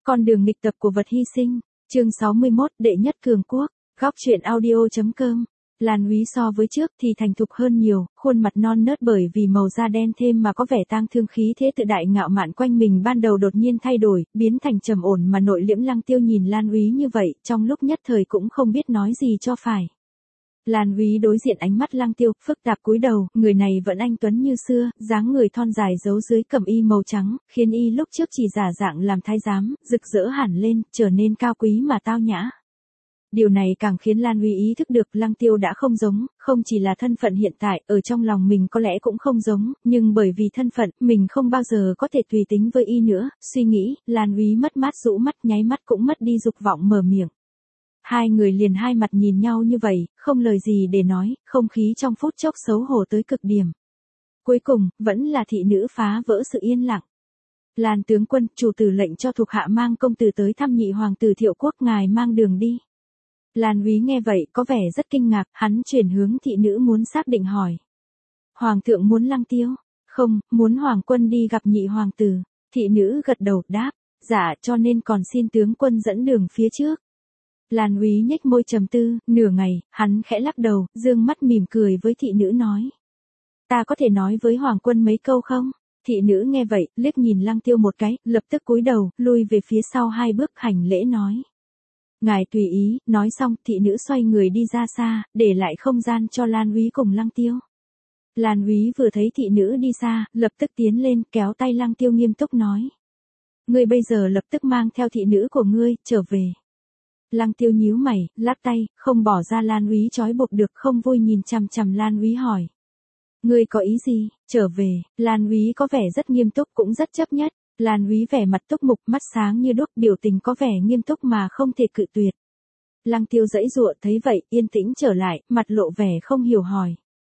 Con đường nghịch tập của vật hy sinh. Chương 61, đệ nhất cường quốc. Góc truyện audio.com. Lan Úy so với trước thì thành thục hơn nhiều, khuôn mặt non nớt bởi vì màu da đen thêm mà có vẻ tang thương, khí thế tự đại ngạo mạn quanh mình ban đầu đột nhiên thay đổi, biến thành trầm ổn mà nội liễm. Lăng Tiêu nhìn Lan Úy như vậy, trong lúc nhất thời cũng không biết nói gì cho phải. Lan Úy đối diện ánh mắt Lăng Tiêu, phức tạp cúi đầu, người này vẫn anh tuấn như xưa, dáng người thon dài giấu dưới cẩm y màu trắng, khiến y lúc trước chỉ giả dạng làm thái giám, rực rỡ hẳn lên, trở nên cao quý mà tao nhã. Điều này càng khiến Lan Úy ý thức được Lăng Tiêu đã không giống, không chỉ là thân phận hiện tại, ở trong lòng mình có lẽ cũng không giống, nhưng bởi vì thân phận, mình không bao giờ có thể tùy tính với y nữa, suy nghĩ, Lan Úy mất mát rũ mắt, nháy mắt cũng mất đi dục vọng mở miệng. Hai người liền hai mặt nhìn nhau như vậy, không lời gì để nói, không khí trong phút chốc xấu hổ tới cực điểm. Cuối cùng, vẫn là thị nữ phá vỡ sự yên lặng. Lan tướng quân, chủ tử lệnh cho thuộc hạ mang công tử tới thăm nhị hoàng tử Thiệu Quốc, ngài mang đường đi. Lan Úy nghe vậy có vẻ rất kinh ngạc, hắn chuyển hướng thị nữ muốn xác định hỏi. Hoàng thượng muốn Lăng Tiêu? Không, muốn hoàng quân đi gặp nhị hoàng tử. Thị nữ gật đầu đáp, dạ, cho nên còn xin tướng quân dẫn đường phía trước. Lan Úy nhếch môi trầm tư, nửa ngày, hắn khẽ lắc đầu, dương mắt mỉm cười với thị nữ nói. Ta có thể nói với hoàng quân mấy câu không? Thị nữ nghe vậy, liếc nhìn Lăng Tiêu một cái, lập tức cúi đầu, lui về phía sau hai bước hành lễ nói. Ngài tùy ý, nói xong, thị nữ xoay người đi ra xa, để lại không gian cho Lan Úy cùng Lăng Tiêu. Lan Úy vừa thấy thị nữ đi xa, lập tức tiến lên, kéo tay Lăng Tiêu nghiêm túc nói. Ngươi bây giờ lập tức mang theo thị nữ của ngươi, trở về. Lăng Tiêu nhíu mày, lắc tay, không bỏ ra Lan Úy trói buộc được, không vui nhìn chằm chằm Lan Úy hỏi. Ngươi có ý gì? Trở về. Lan Úy có vẻ rất nghiêm túc cũng rất chấp nhất. Lan Úy vẻ mặt túc mục, mắt sáng như đuốc, biểu tình có vẻ nghiêm túc mà không thể cự tuyệt. Lăng Tiêu giãy giụa thấy vậy, yên tĩnh trở lại, mặt lộ vẻ không hiểu hỏi.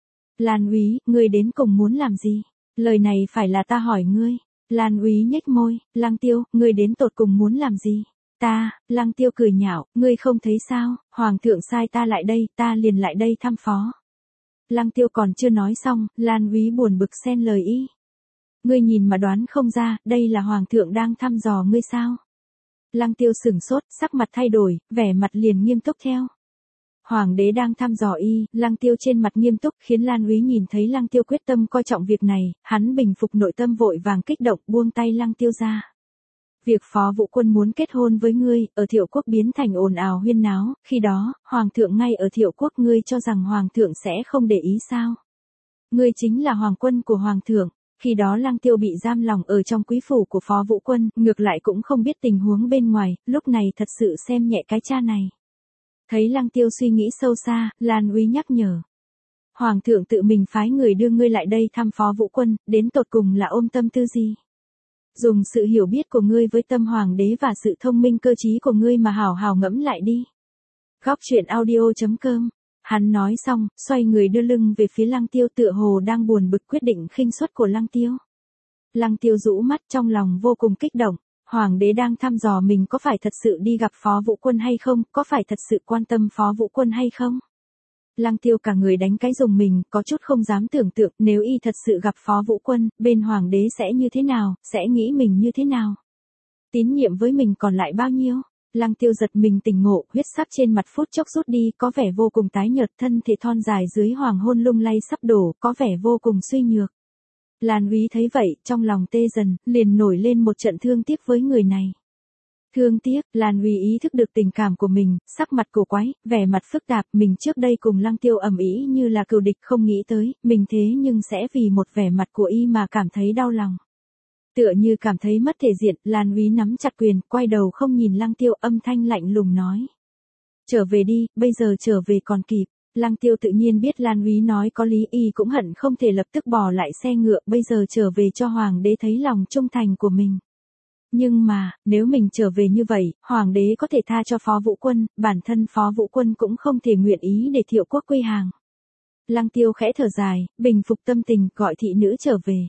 Lan Úy, ngươi đến cùng muốn làm gì? Lời này phải là ta hỏi ngươi. Lan Úy nhếch môi, Lăng Tiêu, ngươi đến tột cùng muốn làm gì? Ta, Lăng Tiêu cười nhạo, ngươi không thấy sao, hoàng thượng sai ta lại đây, ta liền lại đây thăm phó. Lăng Tiêu còn chưa nói xong, Lan Úy buồn bực xen lời y. Ngươi nhìn mà đoán không ra, đây là hoàng thượng đang thăm dò ngươi sao? Lăng Tiêu sửng sốt, sắc mặt thay đổi, vẻ mặt liền nghiêm túc theo. Hoàng đế đang thăm dò y, Lăng Tiêu trên mặt nghiêm túc, khiến Lan Úy nhìn thấy Lăng Tiêu quyết tâm coi trọng việc này, hắn bình phục nội tâm vội vàng kích động, buông tay Lăng Tiêu ra. Việc Phó Vũ Quân muốn kết hôn với ngươi, ở Thiệu Quốc biến thành ồn ào huyên náo, khi đó, hoàng thượng ngay ở Thiệu Quốc, ngươi cho rằng hoàng thượng sẽ không để ý sao? Ngươi chính là hoàng quân của hoàng thượng. Khi đó Lăng Tiêu bị giam lòng ở trong quý phủ của Phó Vũ Quân, ngược lại cũng không biết tình huống bên ngoài, lúc này thật sự xem nhẹ cái cha này. Thấy Lăng Tiêu suy nghĩ sâu xa, Lan Úy nhắc nhở. Hoàng thượng tự mình phái người đưa ngươi lại đây thăm Phó Vũ Quân, đến tột cùng là ôm tâm tư gì? Dùng sự hiểu biết của ngươi với tâm hoàng đế và sự thông minh cơ trí của ngươi mà hào hào ngẫm lại đi. Góc truyện audio.com. Hắn nói xong, xoay người đưa lưng về phía Lăng Tiêu, tựa hồ đang buồn bực quyết định khinh suất của Lăng Tiêu. Lăng Tiêu rũ mắt, trong lòng vô cùng kích động. Hoàng đế đang thăm dò mình có phải thật sự đi gặp Phó Vũ Quân hay không, có phải thật sự quan tâm Phó Vũ Quân hay không? Lăng Tiêu cả người đánh cái rùng mình, có chút không dám tưởng tượng, nếu y thật sự gặp Phó Vũ Quân, bên hoàng đế sẽ như thế nào, sẽ nghĩ mình như thế nào? Tín nhiệm với mình còn lại bao nhiêu? Lăng Tiêu giật mình tỉnh ngộ, huyết sắc trên mặt phút chốc rút đi, có vẻ vô cùng tái nhợt, thân thể thon dài dưới hoàng hôn lung lay sắp đổ, có vẻ vô cùng suy nhược. Lan Úy thấy vậy, trong lòng tê dần, liền nổi lên một trận thương tiếc với người này. Thương tiếc, Lan Úy ý thức được tình cảm của mình, sắc mặt cổ quái, vẻ mặt phức tạp, mình trước đây cùng Lăng Tiêu ầm ĩ như là cừu địch, không nghĩ tới, mình thế nhưng sẽ vì một vẻ mặt của y mà cảm thấy đau lòng. Tựa như cảm thấy mất thể diện, Lan Úy nắm chặt quyền, quay đầu không nhìn Lăng Tiêu, âm thanh lạnh lùng nói. Trở về đi, bây giờ trở về còn kịp. Lăng Tiêu tự nhiên biết Lan Úy nói có lý, y cũng hận không thể lập tức bỏ lại xe ngựa, bây giờ trở về cho hoàng đế thấy lòng trung thành của mình. Nhưng mà, nếu mình trở về như vậy, hoàng đế có thể tha cho Phó Vũ Quân, bản thân Phó Vũ Quân cũng không thể nguyện ý để Thiệu Quốc quy hàng. Lăng Tiêu khẽ thở dài, bình phục tâm tình, gọi thị nữ trở về.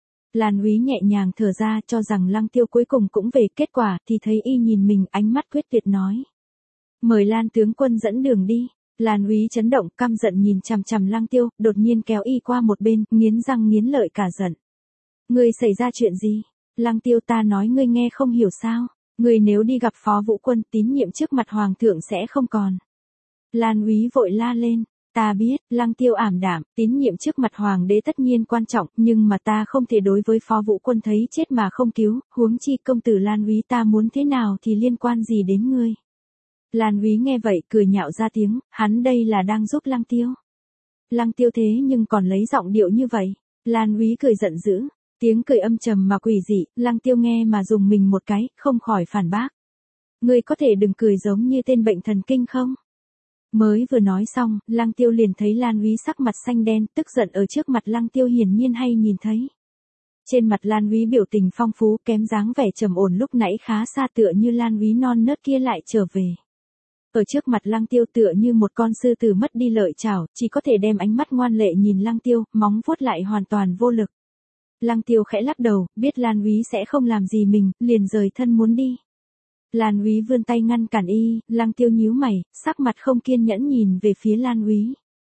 Lan Úy nhẹ nhàng thở ra, cho rằng Lăng Tiêu cuối cùng cũng về, kết quả thì thấy y nhìn mình, ánh mắt quyết tuyệt nói. Mời Lan tướng quân dẫn đường đi. Lan Úy chấn động, căm giận nhìn chằm chằm Lăng Tiêu, đột nhiên kéo y qua một bên, nghiến răng nghiến lợi cả giận. Ngươi xảy ra chuyện gì? Lăng Tiêu, ta nói ngươi nghe không hiểu sao? Người nếu đi gặp Phó Vũ Quân, tín nhiệm trước mặt Hoàng thượng sẽ không còn. Lan Úy vội la lên. Ta biết, Lăng Tiêu ảm đạm, tín nhiệm trước mặt Hoàng đế tất nhiên quan trọng, nhưng mà ta không thể đối với Phó Vũ Quân thấy chết mà không cứu, huống chi công tử Lan Úy ta muốn thế nào thì liên quan gì đến ngươi. Lan Úy nghe vậy cười nhạo ra tiếng, hắn đây là đang giúp Lăng Tiêu. Lăng Tiêu thế nhưng còn lấy giọng điệu như vậy. Lan Úy cười giận dữ, tiếng cười âm trầm mà quỷ dị, Lăng Tiêu nghe mà dùng mình một cái, không khỏi phản bác. Ngươi có thể đừng cười giống như tên bệnh thần kinh không? Mới vừa nói xong, Lăng Tiêu liền thấy Lan Úy sắc mặt xanh đen, tức giận ở trước mặt Lăng Tiêu hiển nhiên hay nhìn thấy. Trên mặt Lan Úy biểu tình phong phú, kém dáng vẻ trầm ổn lúc nãy khá xa tựa như Lan Úy non nớt kia lại trở về. Ở trước mặt Lăng Tiêu tựa như một con sư tử mất đi lợi chảo, chỉ có thể đem ánh mắt ngoan lệ nhìn Lăng Tiêu, móng vuốt lại hoàn toàn vô lực. Lăng Tiêu khẽ lắc đầu, biết Lan Úy sẽ không làm gì mình, liền rời thân muốn đi. Lan Úy vươn tay ngăn cản y, Lăng Tiêu nhíu mày, sắc mặt không kiên nhẫn nhìn về phía Lan Úy.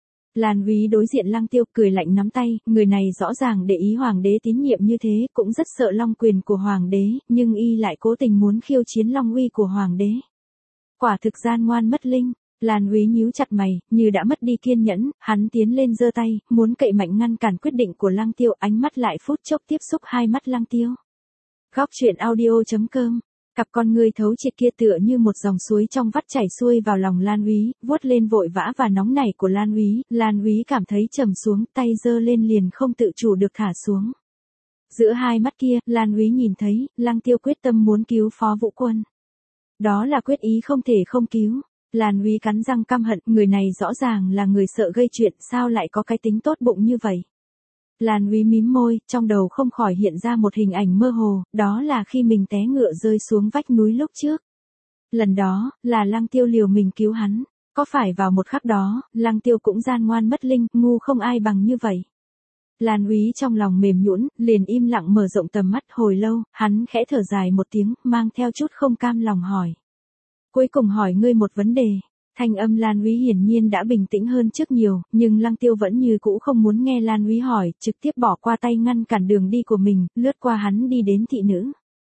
Lan Úy đối diện Lăng Tiêu cười lạnh nắm tay, người này rõ ràng để ý Hoàng đế tín nhiệm như thế, cũng rất sợ long quyền của Hoàng đế, nhưng y lại cố tình muốn khiêu chiến long uy của Hoàng đế. Quả thực gian ngoan mất linh. Lan Úy nhíu chặt mày, như đã mất đi kiên nhẫn, hắn tiến lên giơ tay, muốn cậy mạnh ngăn cản quyết định của Lăng Tiêu, ánh mắt lại phút chốc tiếp xúc hai mắt Lăng Tiêu. Góc truyện audio.com. Cặp con ngươi thấu triệt kia tựa như một dòng suối trong vắt chảy xuôi vào lòng Lan Úy, vuốt lên vội vã và nóng nảy của Lan Úy cảm thấy trầm xuống, tay giơ lên liền không tự chủ được thả xuống. Giữa hai mắt kia, Lan Úy nhìn thấy, Lăng Tiêu quyết tâm muốn cứu Phó Vũ Quân. Đó là quyết ý không thể không cứu. Lan Úy cắn răng căm hận, người này rõ ràng là người sợ gây chuyện, sao lại có cái tính tốt bụng như vậy. Lan Úy mím môi, trong đầu không khỏi hiện ra một hình ảnh mơ hồ, đó là khi mình té ngựa rơi xuống vách núi lúc trước. Lần đó, là Lăng Tiêu liều mình cứu hắn. Có phải vào một khắc đó, Lăng Tiêu cũng gian ngoan mất linh, ngu không ai bằng như vậy. Lan Úy trong lòng mềm nhũn, liền im lặng mở rộng tầm mắt hồi lâu, hắn khẽ thở dài một tiếng, mang theo chút không cam lòng hỏi. Cuối cùng hỏi ngươi một vấn đề. Thanh âm Lan Úy hiển nhiên đã bình tĩnh hơn trước nhiều, nhưng Lăng Tiêu vẫn như cũ không muốn nghe Lan Úy hỏi, trực tiếp bỏ qua tay ngăn cản đường đi của mình, lướt qua hắn đi đến thị nữ.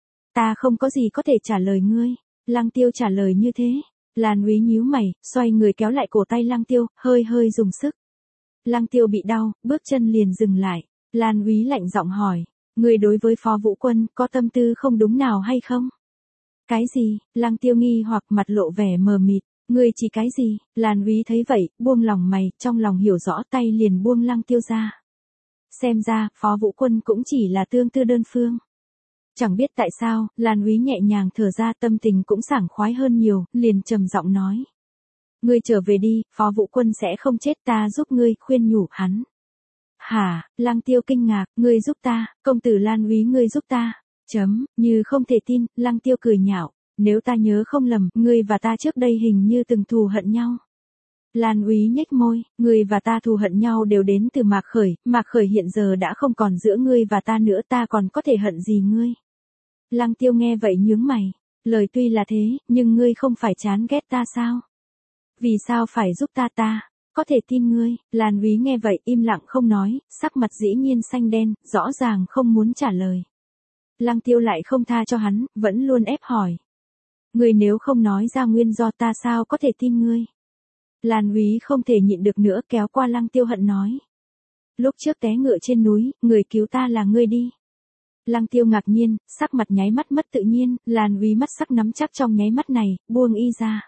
Ta không có gì có thể trả lời ngươi. Lăng Tiêu trả lời như thế. Lan Úy nhíu mày, xoay người kéo lại cổ tay Lăng Tiêu, hơi dùng sức. Lăng Tiêu bị đau, bước chân liền dừng lại. Lan Úy lạnh giọng hỏi, ngươi đối với Phó Vũ Quân có tâm tư không đúng nào hay không? Cái gì? Lăng Tiêu nghi hoặc mặt lộ vẻ mờ mịt. Ngươi chỉ cái gì? Lan Úy thấy vậy, buông lòng mày, trong lòng hiểu rõ tay liền buông Lăng Tiêu ra. Xem ra, Phó Vũ Quân cũng chỉ là tương tư đơn phương. Chẳng biết tại sao, Lan Úy nhẹ nhàng thở ra, tâm tình cũng sảng khoái hơn nhiều, liền trầm giọng nói. Ngươi trở về đi, Phó Vũ Quân sẽ không chết, ta giúp ngươi, khuyên nhủ hắn. Hả? Lăng Tiêu kinh ngạc, ngươi giúp ta, công tử Lan Úy ngươi giúp ta. Như không thể tin, Lăng Tiêu cười nhạo. Nếu ta nhớ không lầm, ngươi và ta trước đây hình như từng thù hận nhau. Lan Úy nhếch môi, ngươi và ta thù hận nhau đều đến từ Mạc Khởi hiện giờ đã không còn giữa ngươi và ta nữa, ta còn có thể hận gì ngươi. Lăng Tiêu nghe vậy nhướng mày, lời tuy là thế, nhưng ngươi không phải chán ghét ta sao? Vì sao phải giúp ta có thể tin ngươi. Lan Úy nghe vậy im lặng không nói, sắc mặt dĩ nhiên xanh đen, rõ ràng không muốn trả lời. Lăng Tiêu lại không tha cho hắn, vẫn luôn ép hỏi. Ngươi nếu không nói ra nguyên do ta sao có thể tin ngươi. Lan Úy không thể nhịn được nữa kéo qua Lăng Tiêu hận nói. Lúc trước té ngựa trên núi, người cứu ta là ngươi đi. Lăng Tiêu ngạc nhiên, sắc mặt nháy mắt mất tự nhiên, Lan Úy mắt sắc nắm chắc trong nháy mắt này, buông y ra.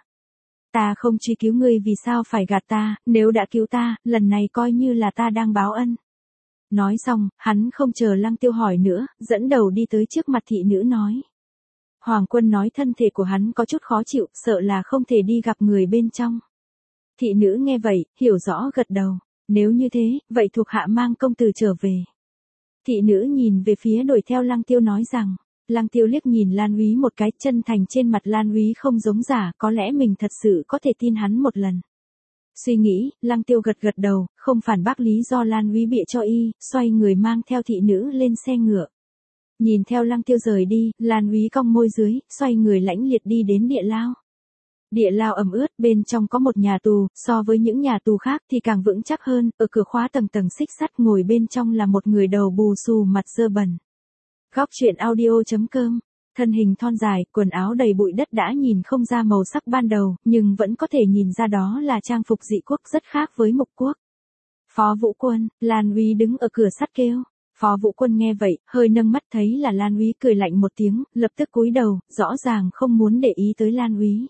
Ta không truy cứu ngươi vì sao phải gạt ta, nếu đã cứu ta, lần này coi như là ta đang báo ân. Nói xong, hắn không chờ Lăng Tiêu hỏi nữa, dẫn đầu đi tới trước mặt thị nữ nói. Hoàng Quân nói thân thể của hắn có chút khó chịu, sợ là không thể đi gặp người bên trong. Thị nữ nghe vậy, hiểu rõ gật đầu. Nếu như thế, vậy thuộc hạ mang công tử trở về. Thị nữ nhìn về phía đuổi theo Lăng Tiêu nói rằng. Lăng Tiêu liếc nhìn Lan Úy một cái, chân thành trên mặt Lan Úy không giống giả, có lẽ mình thật sự có thể tin hắn một lần. Suy nghĩ, Lăng Tiêu gật đầu, không phản bác lý do Lan Úy bịa cho y, xoay người mang theo thị nữ lên xe ngựa. Nhìn theo Lăng Tiêu rời đi, Lan Úy cong môi dưới, xoay người lãnh liệt đi đến địa lao. Địa lao ẩm ướt, bên trong có một nhà tù, so với những nhà tù khác thì càng vững chắc hơn, ở cửa khóa tầng xích sắt, ngồi bên trong là một người đầu bù xù mặt dơ bẩn. Góc truyện audio.com Thân hình thon dài, quần áo đầy bụi đất đã nhìn không ra màu sắc ban đầu, nhưng vẫn có thể nhìn ra đó là trang phục dị quốc rất khác với Mục Quốc. Phó Vũ Quân, Lan Úy đứng ở cửa sắt kêu. Phó Vũ Quân nghe vậy, hơi nâng mắt thấy là Lan Úy cười lạnh một tiếng, lập tức cúi đầu, rõ ràng không muốn để ý tới Lan Úy.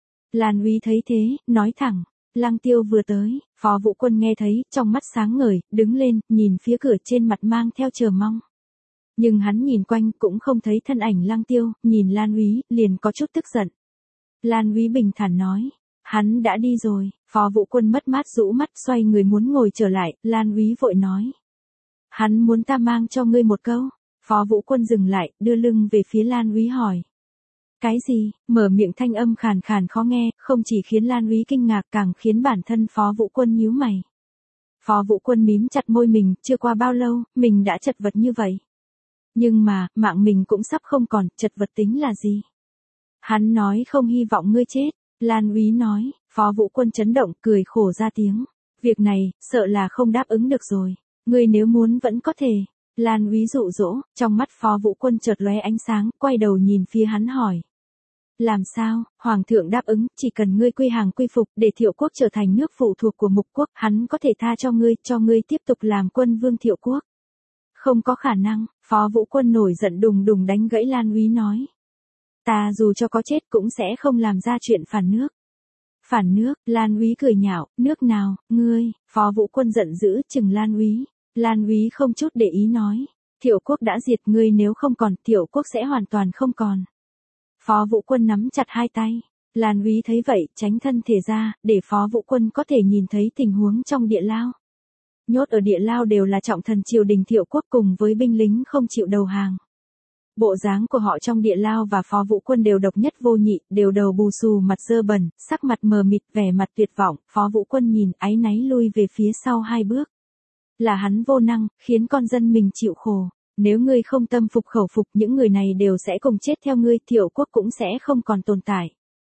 Lan Úy thấy thế, nói thẳng, Lăng Tiêu vừa tới. Phó Vũ Quân nghe thấy, trong mắt sáng ngời, đứng lên, nhìn phía cửa, trên mặt mang theo chờ mong. Nhưng hắn nhìn quanh cũng không thấy thân ảnh Lăng Tiêu, nhìn Lan Úy, liền có chút tức giận. Lan Úy bình thản nói, hắn đã đi rồi. Phó Vũ Quân mất mát rũ mắt xoay người muốn ngồi trở lại, Lan Úy vội nói. Hắn muốn ta mang cho ngươi một câu. Phó Vũ Quân dừng lại, đưa lưng về phía Lan Úy hỏi. Cái gì? Mở miệng thanh âm khàn khàn khó nghe, không chỉ khiến Lan Úy kinh ngạc càng khiến bản thân Phó Vũ Quân nhíu mày. Phó Vũ Quân mím chặt môi mình, chưa qua bao lâu, mình đã chật vật như vậy. Nhưng mà, mạng mình cũng sắp không còn, chật vật tính là gì? Hắn nói không hy vọng ngươi chết. Lan Úy nói, Phó Vũ Quân chấn động, cười khổ ra tiếng. Việc này, sợ là không đáp ứng được rồi. Ngươi nếu muốn vẫn có thể. Lan Úy dụ dỗ, trong mắt Phó Vũ Quân chợt lóe ánh sáng, quay đầu nhìn phía hắn hỏi. Làm sao? Hoàng thượng đáp ứng, chỉ cần ngươi quy hàng quy phục, để Thiệu Quốc trở thành nước phụ thuộc của Mục Quốc, hắn có thể tha cho ngươi tiếp tục làm quân vương Thiệu Quốc. Không có khả năng. Phó Vũ Quân nổi giận đùng đùng đánh gãy Lan Úy nói. Ta dù cho có chết cũng sẽ không làm ra chuyện phản nước. Phản nước? Lan Úy cười nhạo, nước nào, ngươi? Phó Vũ Quân giận dữ chừng Lan Úy. Lan Úy không chút để ý nói. Thiệu Quốc đã diệt, ngươi nếu không còn, Thiệu Quốc sẽ hoàn toàn không còn. Phó Vũ Quân nắm chặt hai tay. Lan Úy thấy vậy, tránh thân thể ra, để Phó Vũ Quân có thể nhìn thấy tình huống trong địa lao. Nhốt ở địa lao đều là trọng thần triều đình Thiệu Quốc cùng với binh lính không chịu đầu hàng. Bộ dáng của họ trong địa lao và Phó Vũ Quân đều độc nhất vô nhị, đều đầu bù xù mặt dơ bẩn, sắc mặt mờ mịt, vẻ mặt tuyệt vọng. Phó Vũ Quân nhìn áy náy lui về phía sau hai bước. Là hắn vô năng, khiến con dân mình chịu khổ. Nếu ngươi không tâm phục khẩu phục, những người này đều sẽ cùng chết theo ngươi, Thiệu Quốc cũng sẽ không còn tồn tại.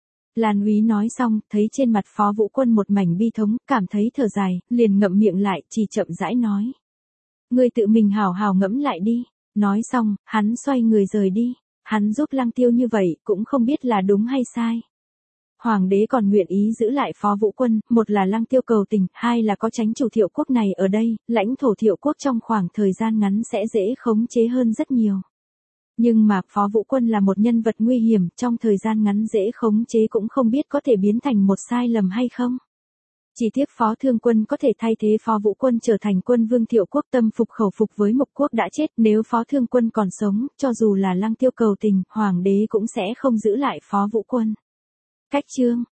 Lan Úy nói xong, thấy trên mặt Phó Vũ Quân một mảnh bi thống, cảm thấy thở dài, liền ngậm miệng lại, chỉ chậm rãi nói. Ngươi tự mình hào hào ngẫm lại đi. Nói xong, hắn xoay người rời đi. Hắn giúp Lăng Tiêu như vậy, cũng không biết là đúng hay sai. Hoàng đế còn nguyện ý giữ lại Phó Vũ Quân, một là Lăng Tiêu cầu tình, hai là có chánh chủ Thiệu Quốc này ở đây, lãnh thổ Thiệu Quốc trong khoảng thời gian ngắn sẽ dễ khống chế hơn rất nhiều. Nhưng mà Phó Vũ Quân là một nhân vật nguy hiểm, trong thời gian ngắn dễ khống chế cũng không biết có thể biến thành một sai lầm hay không. Chỉ tiếc Phó Thương Quân có thể thay thế Phó Vũ Quân trở thành quân vương Thiệu Quốc, tâm phục khẩu phục với Mục Quốc đã chết, nếu Phó Thương Quân còn sống, cho dù là Lăng Tiêu cầu tình, hoàng đế cũng sẽ không giữ lại Phó Vũ Quân. Cách chương